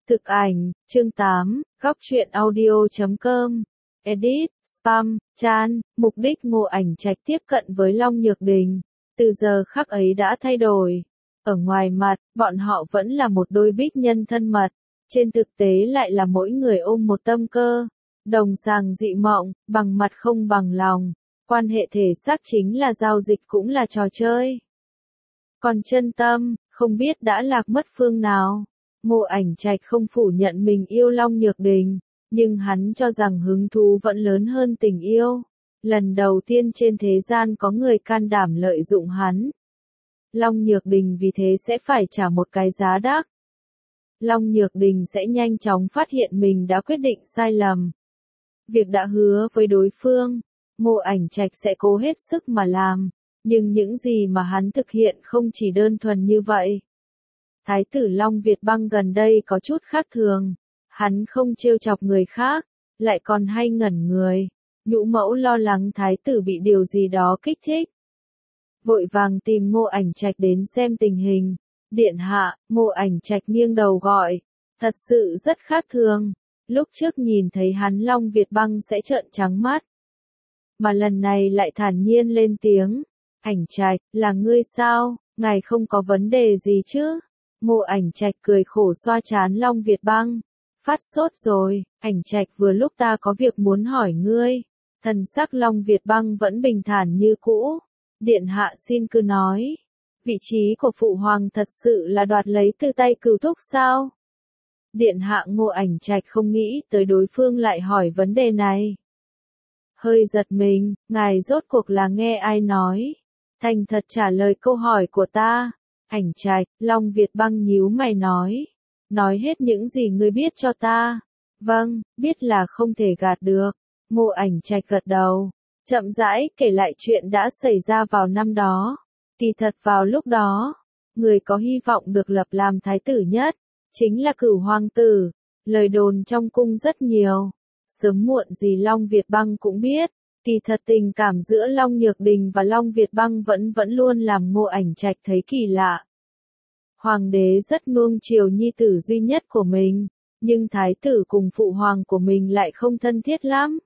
Thực ảnh, chương 8, góc truyện audio.com. Edit, spam, chan, mục đích Ngô Ảnh Trạch tiếp cận với Long Nhược Đình, từ giờ khắc ấy đã thay đổi. Ở ngoài mặt, bọn họ vẫn là một đôi bích nhân thân mật, trên thực tế lại là mỗi người ôm một tâm cơ, đồng sàng dị mộng, bằng mặt không bằng lòng, quan hệ thể xác chính là giao dịch cũng là trò chơi. Còn chân tâm, không biết đã lạc mất phương nào. Ngô Ảnh Trạch không phủ nhận mình yêu Long Nhược Đình, nhưng hắn cho rằng hứng thú vẫn lớn hơn tình yêu. Lần đầu tiên trên thế gian có người can đảm lợi dụng hắn. Long Nhược Đình vì thế sẽ phải trả một cái giá đắt. Long Nhược Đình sẽ nhanh chóng phát hiện mình đã quyết định sai lầm. Việc đã hứa với đối phương, Ngô Ảnh Trạch sẽ cố hết sức mà làm, nhưng những gì mà hắn thực hiện không chỉ đơn thuần như vậy. Thái tử Long Việt Băng gần đây có chút khác thường, hắn không trêu chọc người khác, lại còn hay ngẩn người. Nhũ mẫu lo lắng thái tử bị điều gì đó kích thích, vội vàng tìm Ngô Ảnh Trạch đến xem tình hình. Điện hạ, Ngô Ảnh Trạch nghiêng đầu gọi, thật sự rất khác thường. Lúc trước nhìn thấy hắn Long Việt Băng sẽ trợn trắng mắt, mà lần này lại thản nhiên lên tiếng. Ảnh Trạch, là ngươi sao, ngài không có vấn đề gì chứ? Ngô Ảnh Trạch cười khổ xoa trán Long Việt Băng. Phát sốt rồi, Ảnh Trạch vừa lúc ta có việc muốn hỏi ngươi. Thần sắc Long Việt Băng vẫn bình thản như cũ. Điện hạ xin cứ nói. Vị trí của phụ hoàng thật sự là đoạt lấy từ tay Cửu Thúc sao? Điện hạ. Ngô Ảnh Trạch không nghĩ tới đối phương lại hỏi vấn đề này. Hơi giật mình, ngài rốt cuộc là nghe ai nói? Thành thật trả lời câu hỏi của ta. Ảnh Trạch, Long Việt Băng nhíu mày nói hết những gì ngươi biết cho ta. Vâng, biết là không thể gạt được. Ngô Ảnh Trạch gật đầu, chậm rãi kể lại chuyện đã xảy ra vào năm đó. Kỳ thật vào lúc đó, người có hy vọng được lập làm thái tử nhất, chính là Cửu hoàng tử. Lời đồn trong cung rất nhiều. Sớm muộn gì Long Việt Băng cũng biết. Kỳ thật tình cảm giữa Long Nhược Đình và Long Việt Băng vẫn luôn làm Ngô Ảnh Trạch thấy kỳ lạ. Hoàng đế rất nuông chiều nhi tử duy nhất của mình, nhưng thái tử cùng phụ hoàng của mình lại không thân thiết lắm.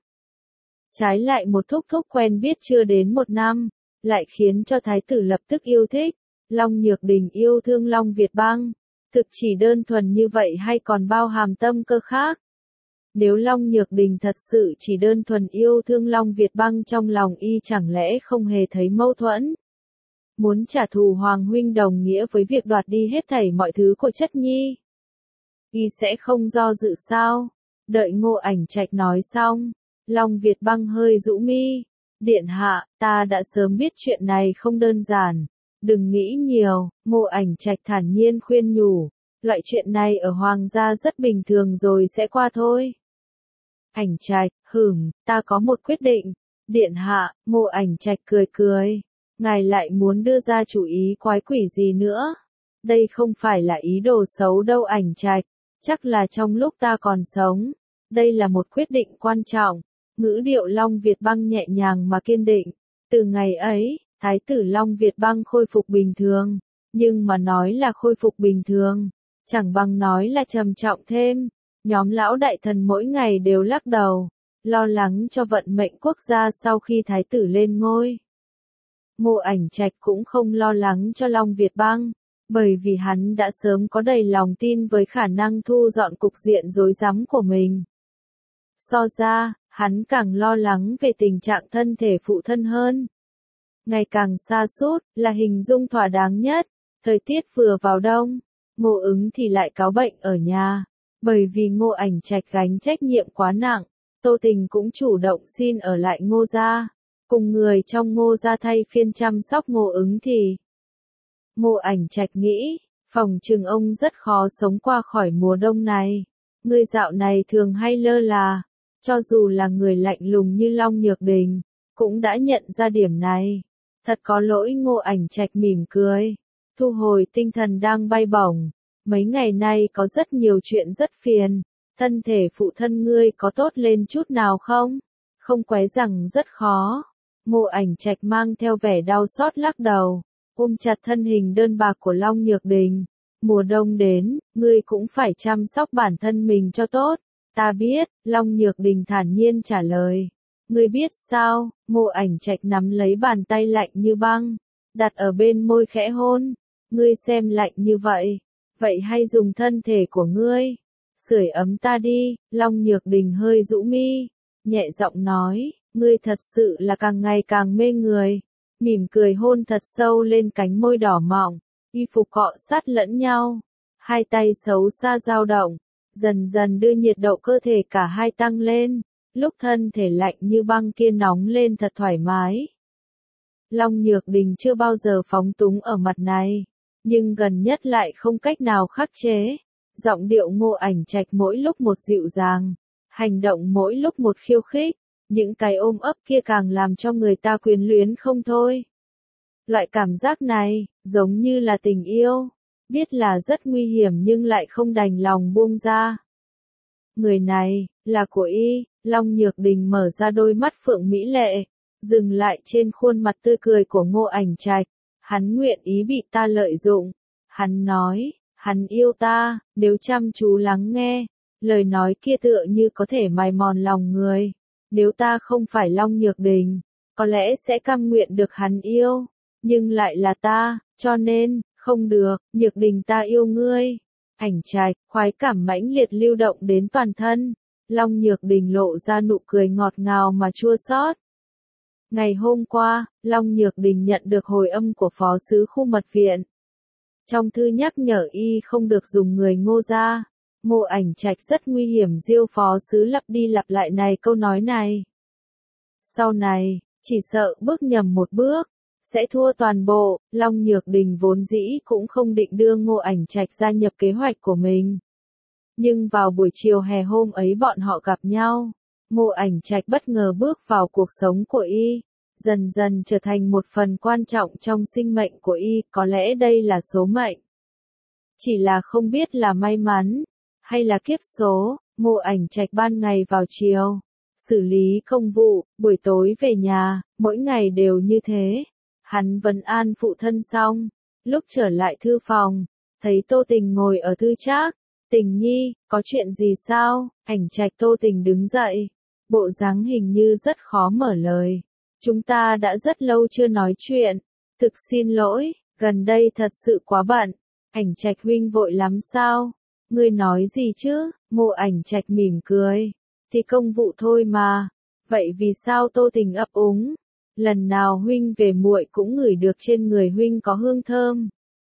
Trái lại một thúc thúc quen biết chưa đến một năm, lại khiến cho thái tử lập tức yêu thích. Long Nhược Đình yêu thương Long Việt Băng, thực chỉ đơn thuần như vậy hay còn bao hàm tâm cơ khác? Nếu Long Nhược Đình thật sự chỉ đơn thuần yêu thương Long Việt Băng, trong lòng y chẳng lẽ không hề thấy mâu thuẫn? Muốn trả thù Hoàng huynh đồng nghĩa với việc đoạt đi hết thảy mọi thứ của chất nhi. Y sẽ không do dự sao? Đợi Ngô Ảnh Trạch nói xong, Long Việt Băng hơi rũ mi. Điện hạ, ta đã sớm biết chuyện này không đơn giản. Đừng nghĩ nhiều. Ngô Ảnh Trạch thản nhiên khuyên nhủ. Loại chuyện này ở Hoàng gia rất bình thường rồi sẽ qua thôi. Ảnh Trạch, ta có một quyết định. Điện hạ. Ngô Ảnh Trạch cười. Ngài lại muốn đưa ra chủ ý quái quỷ gì nữa? Đây không phải là ý đồ xấu đâu Ảnh Trạch, chắc là trong lúc ta còn sống. Đây là một quyết định quan trọng. Ngữ điệu Long Việt Băng nhẹ nhàng mà kiên định. Từ ngày ấy, thái tử Long Việt Băng khôi phục bình thường. Nhưng mà nói là khôi phục bình thường, chẳng bằng nói là trầm trọng thêm. Nhóm lão đại thần mỗi ngày đều lắc đầu, lo lắng cho vận mệnh quốc gia sau khi thái tử lên ngôi. Ngô Ảnh Trạch cũng không lo lắng cho Long Việt Băng, bởi vì hắn đã sớm có đầy lòng tin với khả năng thu dọn cục diện rối rắm của mình. So ra, hắn càng lo lắng về tình trạng thân thể phụ thân hơn. Ngày càng sa sút là hình dung thỏa đáng nhất. Thời tiết vừa vào đông, Ngô Ứng thì lại cáu bệnh ở nhà. Bởi vì Ngô Ảnh Trạch gánh trách nhiệm quá nặng, Tô Tình cũng chủ động xin ở lại Ngô gia, cùng người trong Ngô gia thay phiên chăm sóc Ngô Ứng thì. Ngô Ảnh Trạch nghĩ, phòng chừng ông rất khó sống qua khỏi mùa đông này. Người dạo này thường hay lơ là, cho dù là người lạnh lùng như Long Nhược Đình, cũng đã nhận ra điểm này. Thật có lỗi. Ngô Ảnh Trạch mỉm cười, thu hồi tinh thần đang bay bổng. Mấy ngày nay có rất nhiều chuyện rất phiền. Thân thể phụ thân ngươi có tốt lên chút nào không? Không quấy rằng rất khó. Ngô Ảnh Trạch mang theo vẻ đau xót lắc đầu, ôm chặt thân hình đơn bạc của Long Nhược Đình. Mùa đông đến, ngươi cũng phải chăm sóc bản thân mình cho tốt. Ta biết, Long Nhược Đình thản nhiên trả lời. Ngươi biết sao? Ngô Ảnh Trạch nắm lấy bàn tay lạnh như băng, đặt ở bên môi khẽ hôn. Ngươi xem lạnh như vậy, vậy hay dùng thân thể của ngươi sưởi ấm ta đi. Long Nhược Đình hơi rũ mi, nhẹ giọng nói, ngươi thật sự là càng ngày càng mê người. Mỉm cười hôn thật sâu lên cánh môi đỏ mọng, y phục cọ sát lẫn nhau, hai tay xấu xa dao động, dần dần đưa nhiệt độ cơ thể cả hai tăng lên, lúc thân thể lạnh như băng kia nóng lên thật thoải mái. Long Nhược Đình chưa bao giờ phóng túng ở mặt này, nhưng gần nhất lại không cách nào khắc chế. Giọng điệu Ngô Ảnh Trạch mỗi lúc một dịu dàng, hành động mỗi lúc một khiêu khích, những cái ôm ấp kia càng làm cho người ta quyến luyến không thôi. Loại cảm giác này, giống như là tình yêu, biết là rất nguy hiểm nhưng lại không đành lòng buông ra. Người này, là của y. Long Nhược Đình mở ra đôi mắt phượng mỹ lệ, dừng lại trên khuôn mặt tươi cười của Ngô Ảnh Trạch. Hắn nguyện ý bị ta lợi dụng. Hắn nói, hắn yêu ta, nếu chăm chú lắng nghe, lời nói kia tựa như có thể mài mòn lòng người. Nếu ta không phải Long Nhược Đình, có lẽ sẽ cam nguyện được hắn yêu, nhưng lại là ta, cho nên, không được. Nhược Đình, ta yêu ngươi. Ảnh Trạch, khoái cảm mãnh liệt lưu động đến toàn thân. Long Nhược Đình lộ ra nụ cười ngọt ngào mà chua xót. Ngày hôm qua, Long Nhược Đình nhận được hồi âm của phó sứ khu mật viện. Trong thư nhắc nhở y không được dùng người Ngô gia. Ngô Ảnh Trạch rất nguy hiểm, diêu phó sứ lặp đi lặp lại này câu nói này. Sau này, chỉ sợ bước nhầm một bước, sẽ thua toàn bộ. Long Nhược Đình vốn dĩ cũng không định đưa Ngô Ảnh Trạch gia nhập kế hoạch của mình. Nhưng vào buổi chiều hè hôm ấy bọn họ gặp nhau. Ngô Ảnh Trạch bất ngờ bước vào cuộc sống của y, dần dần trở thành một phần quan trọng trong sinh mệnh của y, có lẽ đây là số mệnh. Chỉ là không biết là may mắn, hay là kiếp số. Ngô Ảnh Trạch ban ngày vào chiều, xử lý công vụ, buổi tối về nhà, mỗi ngày đều như thế. Hắn vấn an phụ thân xong, lúc trở lại thư phòng, thấy Tô Tình ngồi ở thư trác. Tình nhi, có chuyện gì sao? Ảnh Trạch. Tô Tình đứng dậy, bộ dáng hình như rất khó mở lời. Chúng ta đã rất lâu chưa nói chuyện, thực xin lỗi, gần đây thật sự quá bận. Ảnh Trạch. Huynh vội lắm sao? Ngươi nói gì chứ? Ngô Ảnh Trạch mỉm cười, thì công vụ thôi mà. Vậy vì sao? Tô Tình ấp úng. Lần nào huynh về muội cũng ngửi được trên người huynh có hương thơm.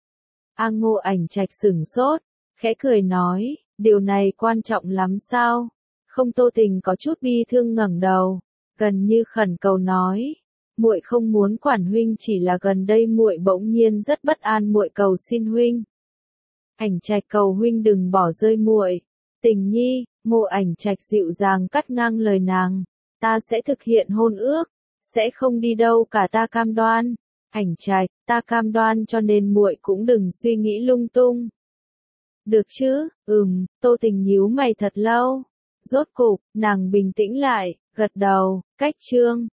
Ngô Ảnh Trạch sửng sốt, khẽ cười nói, điều này quan trọng lắm sao? Không. Tô Tình có chút bi thương ngẩng đầu, gần như khẩn cầu nói, muội không muốn quản huynh, chỉ là gần đây muội bỗng nhiên rất bất an, muội cầu xin huynh. Ảnh Trạch. Cầu huynh đừng bỏ rơi muội. Tình nhi. Ngô Ảnh Trạch dịu dàng cắt ngang lời nàng, ta sẽ thực hiện hôn ước, sẽ không đi đâu cả, ta cam đoan. Ảnh Trạch. Ta cam đoan, cho nên muội cũng đừng suy nghĩ lung tung. Được chứ? Tô Tình nhíu mày thật lâu. Rốt cục, nàng bình tĩnh lại, gật đầu. Cách chương